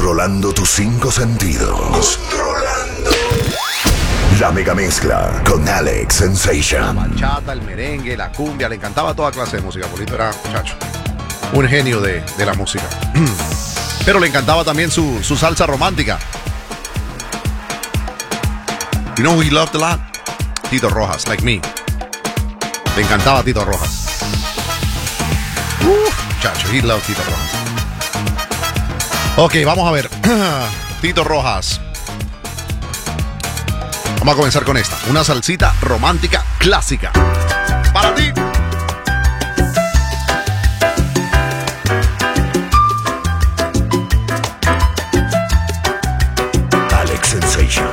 Controlando tus 5 sentidos. La mega mezcla con Alex Sensation. La bachata, el merengue, la cumbia, le encantaba toda clase de música. Polito era, muchacho, un genio de la música. Pero le encantaba también su salsa romántica. You know who he loved a lot? Tito Rojas, like me. Le encantaba Tito Rojas. Muchacho, he loved Tito Rojas. Ok, vamos a ver. Tito Rojas. Vamos a comenzar con esta. Una salsita romántica clásica. Para ti. Alex Sensation.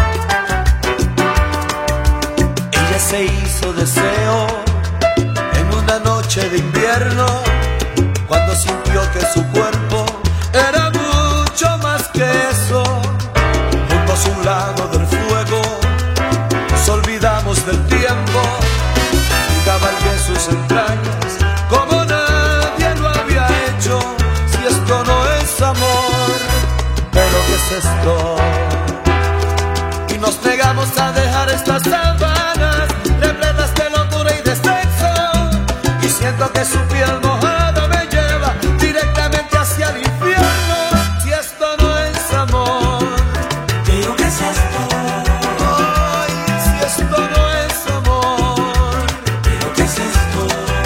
Ella se hizo deseo en una noche de invierno, cuando sintió que su cuerpo era mucho más que eso. Junto a su lado del fuego nos olvidamos del tiempo y cabalgué sus entrañas como nadie lo había hecho. Si esto no es amor, pero ¿qué es esto? Y nos negamos a dejar estas sábanas repletas de locura y de sexo, y siento que su piel mojada me lleva directamente hacia el infierno. Si esto no es amor, ¿pero qué es esto? Ay, si esto no es amor, ¿pero qué es esto?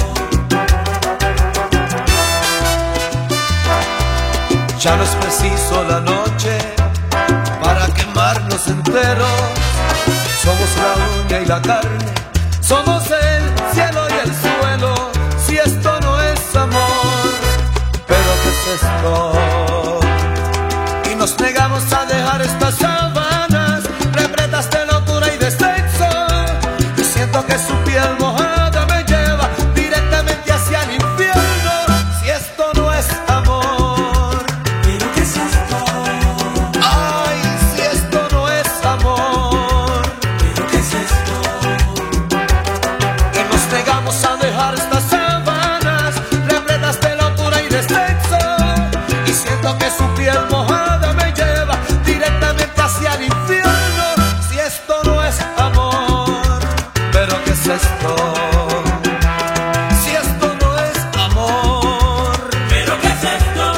Ya no es preciso la noche para quemarnos enteros. Somos la uña y la carne, somos el cielo y el suelo. Si esto no es amor, ¿pero qué es esto? Y nos negamos a dejar estas sábanas repletas de locura y de sexo, y siento que su piel mojada me lleva directamente hacia el infierno. Si esto no es amor, ¿pero qué es esto? Ay, si esto no es amor, ¿pero qué es esto? Y nos negamos a dejar estas sábanas repletas de locura y de sexo, y siento que su piel mojada me lleva directamente hacia el infierno. Si esto no es amor, ¿pero qué es esto? Si esto no es amor, ¿pero qué es esto?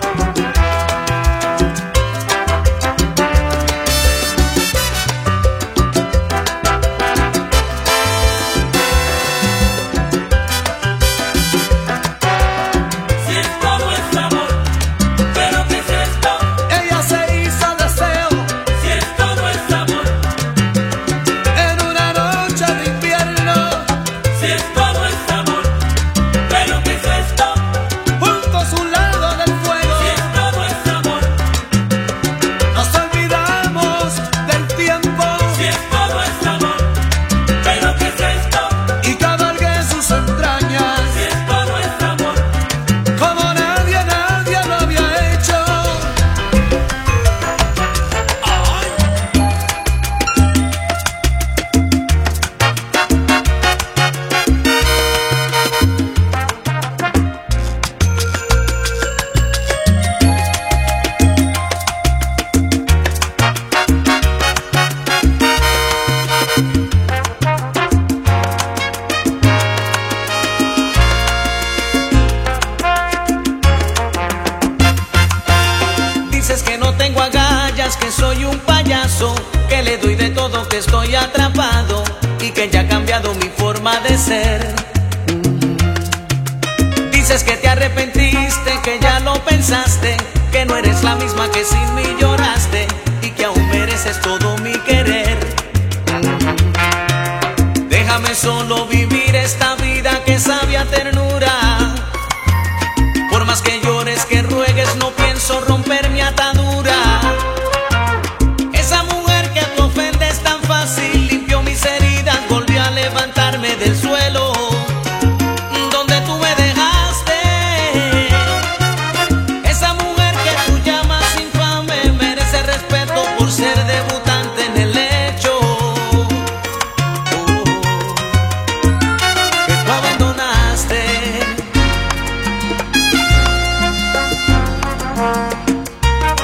Si esto no es amor, ¿pero qué es esto? Ella se hizo deseo. Si esto no es amor, en una noche de invierno. Si esto no es amor, ¿pero qué es esto? Junto a su lado del fuego. Si esto no es amor, nos olvidamos del tiempo. Si esto no es amor, ¿pero qué es esto? Y cabalgué sus entrañas. Si esto no es amor, como nadie lo había hecho. Ay. Dices que no tengo agallas, que soy un payaso, que le doy de todo, que estoy atrapado y que ya ha cambiado mi forma de ser. Dices que te arrepentiste, que ya lo pensaste, que no eres la misma que sin mí lloraste y que aún mereces todo mi querer. Déjame solo vivir esta vida que sabe a ternura. Por más que llores, que ruegues, no pienso romper mi atadura. Esa mujer que tú ofendes tan fácil limpió mis heridas, volvió a levantarme del suelo donde tú me dejaste. Esa mujer que tú llamas infame merece respeto por ser debutante en el hecho. Que tú abandonaste.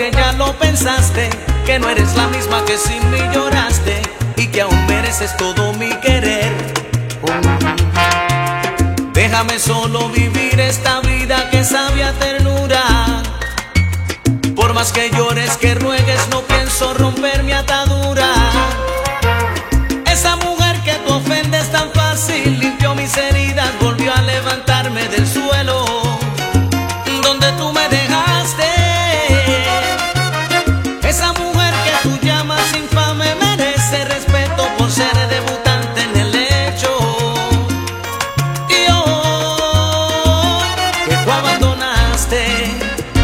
que ya lo pensaste, que no eres la misma que sin mí lloraste y que aún mereces todo mi querer. Déjame solo vivir esta vida que sabe a ternura. Por más que llores, que ruegues, no pienso romper mi atadura. Esa mujer que tú ofendes tan fácil limpió mis heridas, volvió a levantarme del suelo donde tú me dejaste. Esa mujer que tú llamas infame merece respeto por ser debutante en el hecho. Y hoy que tú abandonaste,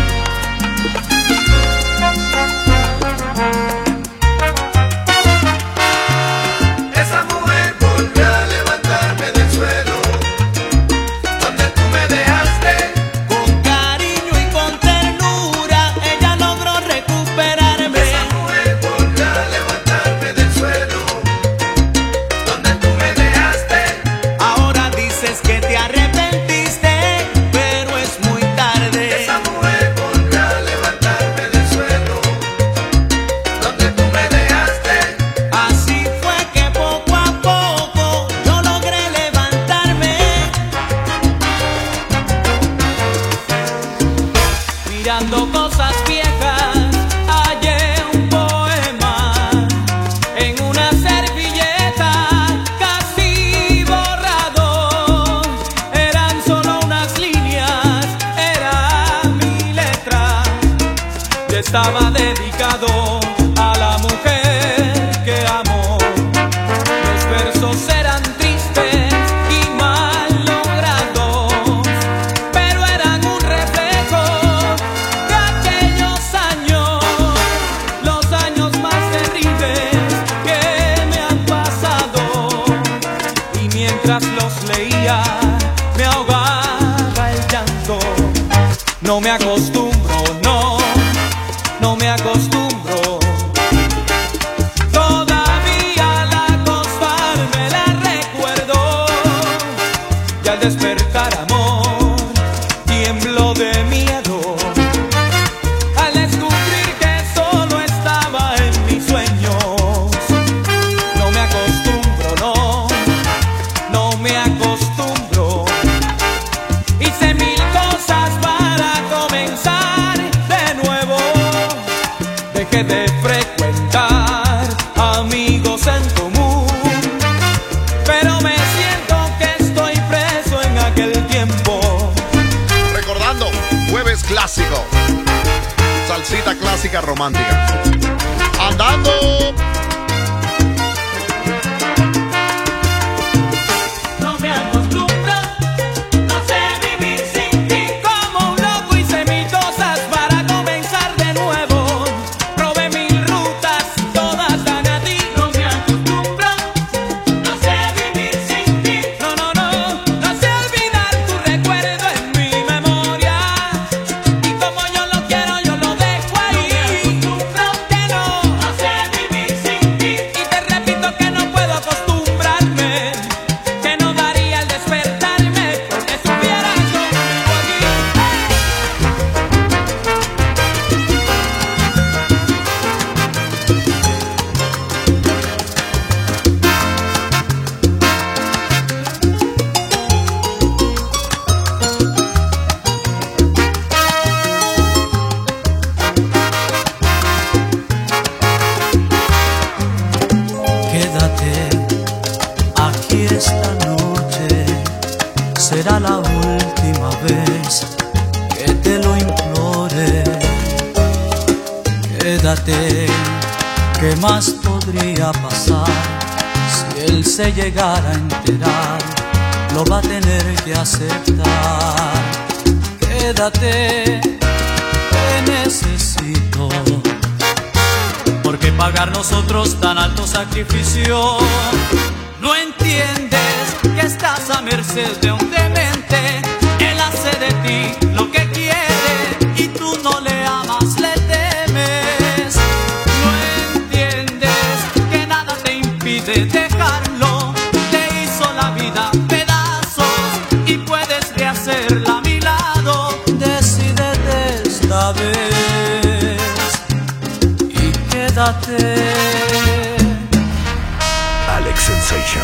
esa mujer volvió a levantarme del suelo donde tú me dejaste. con cariño y con ternura, ella logró recuperarme. Esa mujer volvió a levantarme del suelo donde tú me dejaste. Ahora dices que te arrepentiste, pero es muy tarde. Esa mujer volvió a levantarme del suelo donde tú me dejaste. Así fue que poco a poco yo logré levantarme. Mirando cosas viejas, hallé un poema en una servilleta casi borrado. Eran solo unas líneas, era mi letra. Y estaba dedicado a la mujer que amo. Los versos eran tristes y mal logrados, pero eran un reflejo de aquellos años, los años más terribles que me han pasado. Y mientras los leía, me ahogaba el llanto. No me acostumbro, no me acostumbro. Todavía al acostarme la recuerdo, y al despertar, amor, tiemblo de miedo al descubrir que solo estaba en mis sueños. No me acostumbro, no me acostumbro. Hice mil cosas para comenzar de nuevo. Dejé de frecuentar amigos en común, pero me siento que estoy preso en aquel tiempo. Recordando, jueves clásico. Salsita clásica romántica. Andando. No me acostumbro, no sé vivir sin ti. Como un loco hice mil cosas para comenzar de nuevo. Probé mil rutas, todas dan a ti. No me acostumbro, no sé vivir sin ti. No sé olvidar tu recuerdo en mi memoria. Y como yo lo quiero, yo lo dejo ahí. No me acostumbro, que no sé vivir sin ti. Y te repito que no puedo acostumbrarme, que no daría al despertarme porque estuvieras conmigo aquí. Quédate aquí esta noche, será la última vez que te lo implore. Quédate, ¿qué más podría pasar? Si él se llegara a enterar, lo va a tener que aceptar. Quédate, te necesito, porque pagar nosotros tan alto sacrificio. No entiendes que estás a merced de un demente. Él hace de ti lo que quiere y tú no le amas, le temes. No entiendes que nada te impide dejarlo. Te hizo la vida pedazos y puedes rehacerla a mi lado. Decídete esta vez. quédate. Alex Sensation.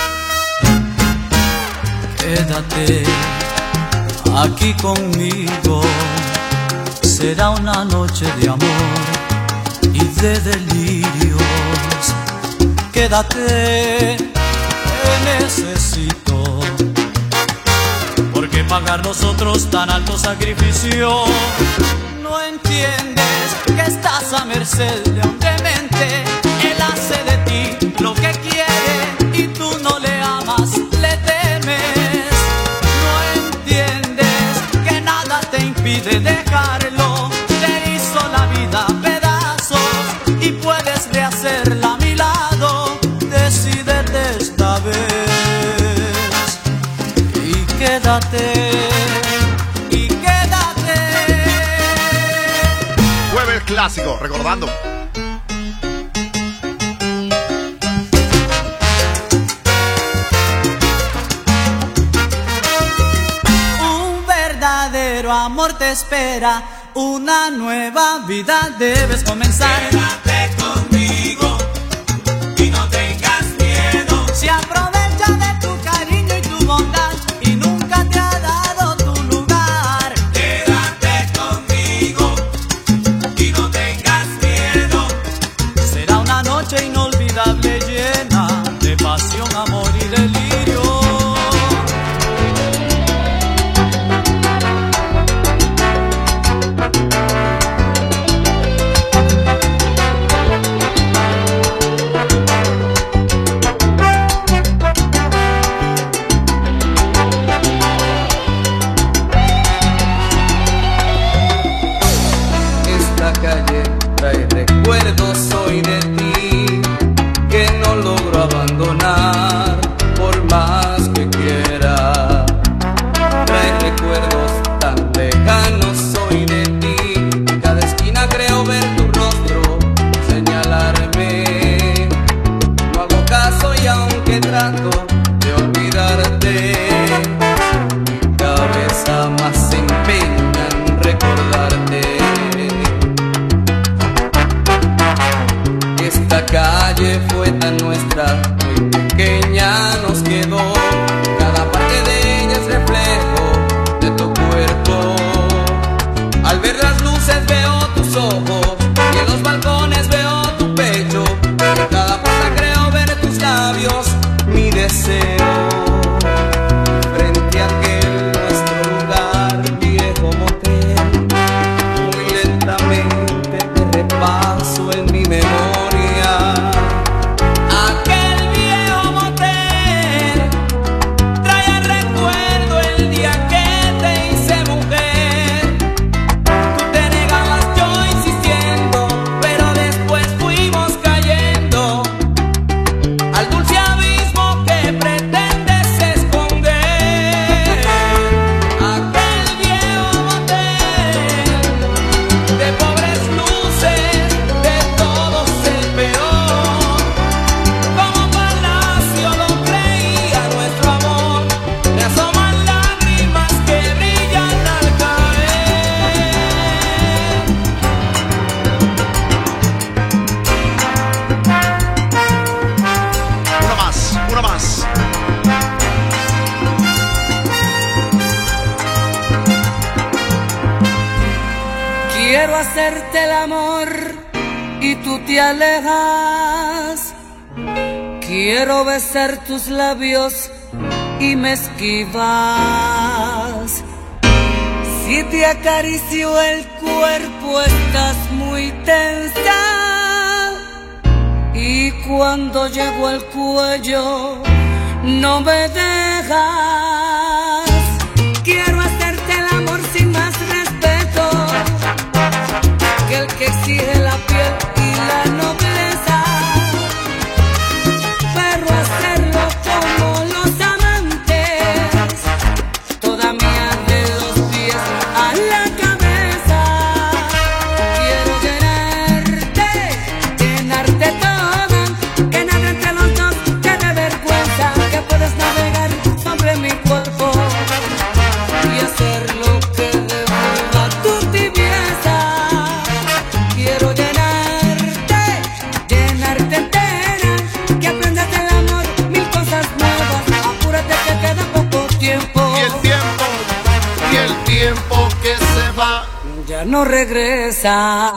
Quédate aquí conmigo, será una noche de amor y de delirios. Quédate, te necesito, porque pagar nosotros tan alto sacrificio. No entiendes que estás a merced de un demente. Él hace de ti lo que quiere y tú no le amas, le temes. No entiendes que nada te impide dejarlo. Te hizo la vida a pedazos y puedes rehacerla a mi lado. Decídete esta vez y quédate. Clásico, recordando. Un verdadero amor te espera, una nueva vida debes comenzar. Quédate conmigo y no tengas miedo. Se aprovecha de tu cariño y tu bondad y nunca te ha dado tu lugar. Quédate conmigo y no tengas miedo. Será una noche inolvidable llena de pasión, amor y delirio. Esta calle trae recuerdos hoy de ti que no logro abandonar por más que quiera. Trae recuerdos tan lejanos hoy de ti. Cada esquina creo ver tu rostro señalarme. No hago caso y aunque trato de olvidarte, mi cabeza más se empeña en recordarte. Esta calle fue tan nuestra, muy pequeña nos quedó. Cada parte de ella es reflejo de tu cuerpo. Al ver las luces veo tus ojos y en los balcones veo tu pecho. En cada puerta creo ver tus labios, mi deseo. Frente a aquel nuestro lugar, viejo motel, muy lentamente te repaso en mi memoria. Aquel viejo motel trae el recuerdo el día que te hice mujer. Tú te negabas, yo insistiendo, pero después fuimos cayendo al dulce abismo que pretendes esconder. Aquel viejo motel de pobres luces, de todos el peor. Como palacio lo creía nuestro amor. Me asoman lágrimas que brillan al caer. Una más. Quiero hacerte el amor y tú te alejas. Quiero besar tus labios y me esquivas. Si te acaricio el cuerpo estás muy tensa. Y cuando llego al cuello no me dejas. Quiero hacerte el amor sin más respeto que el que exige la piel y la nobleza, pero hacerlo como los amantes, toda mía de los pies a la cabeza. Quiero llenarte toda, que nada entre los dos te dé vergüenza, que puedes navegar sobre mi cuerpo y hacer lo que devuelva tu tibieza. Quiero no regresa.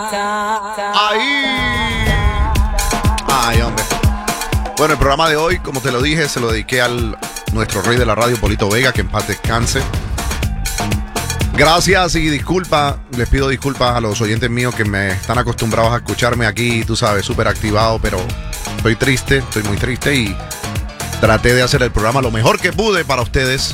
Ay, hombre. Bueno, el programa de hoy, como te lo dije, se lo dediqué al nuestro rey de la radio, Polito Vega, que en paz descanse. Gracias y disculpa, les pido disculpas a los oyentes míos que me están acostumbrados a escucharme aquí, tú sabes, súper activado, pero estoy triste, estoy muy triste y traté de hacer el programa lo mejor que pude para ustedes.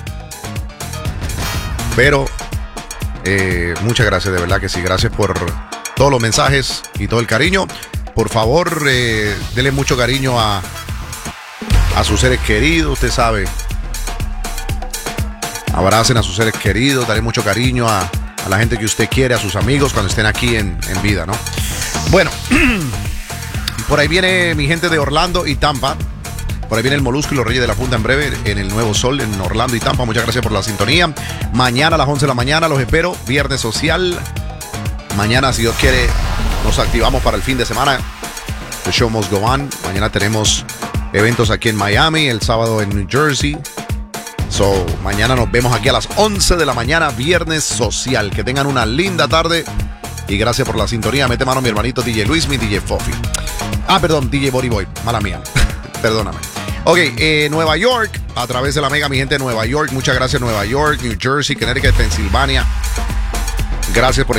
Pero muchas gracias, de verdad que sí, gracias por todos los mensajes y todo el cariño. Por favor, denle mucho cariño a sus seres queridos, usted sabe. Abracen a sus seres queridos, daré mucho cariño a la gente que usted quiere, a sus amigos cuando estén aquí en vida, ¿no? Bueno, por ahí viene mi gente de Orlando y Tampa. Por ahí viene el Molusco y los Reyes de la Punta en breve en el Nuevo Sol en Orlando y Tampa. Muchas gracias por la sintonía. Mañana a las 11 de la mañana los espero. Viernes social. Mañana, si Dios quiere, nos activamos para el fin de semana. The show must go on. Mañana tenemos eventos aquí en Miami, el sábado en New Jersey. So, mañana nos vemos aquí a las 11 de la mañana, viernes social. Que tengan una linda tarde y gracias por la sintonía. Mete mano mi hermanito DJ Luis, mi DJ Fofi. Perdón, DJ Body Boy, mala mía. Perdóname. Ok, Nueva York, a través de la Mega, mi gente de Nueva York. Muchas gracias, Nueva York, New Jersey, Connecticut, Pensilvania. Gracias por